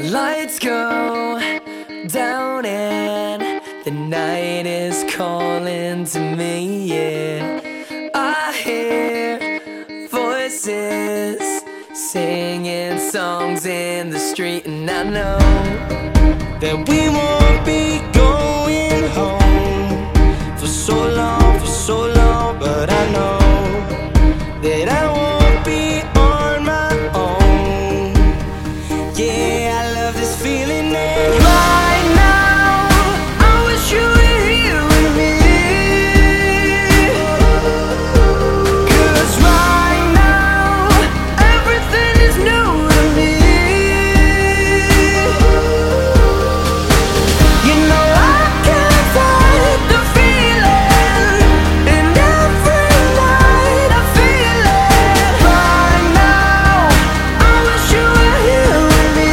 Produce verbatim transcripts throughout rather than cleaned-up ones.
Lights go down and the night is calling to me, yeah. I hear voices singing songs in the street, and I know that we won't be going home for so long, for so long. But I know that I won't be on my own. Yeah, I love this feeling that right now I wish you were here with me. 'Cause right now everything is new to me. You know I can't fight the feeling, and every night I feel it. Right now I wish you were here with me.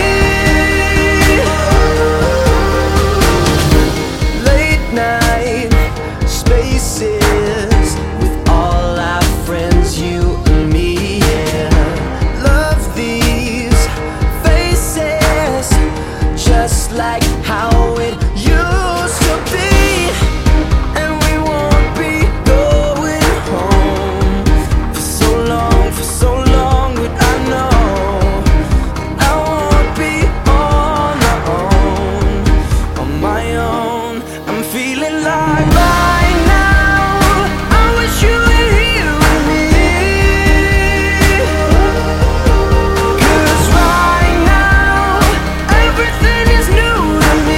Late night spaces with all our friends, you and me, yeah. Love these faces, just like how it used to be. And we won't be going home for so long, for so long. But I know I won't be on my own, on my own. I'm feeling like right now I wish you were here with me. 'Cause right now everything is new to me.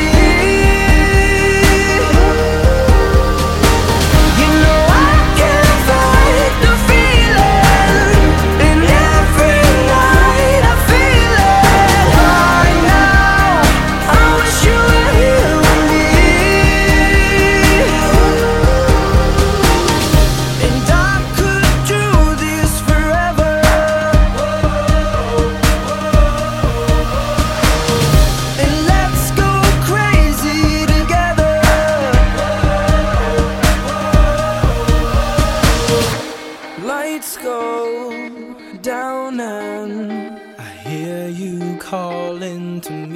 You know I can't fight the feeling, and every night I feel it. Right now I wish you were here with me. And I could do this forever. And let's go crazy together. Lights go down and I hear you calling to me.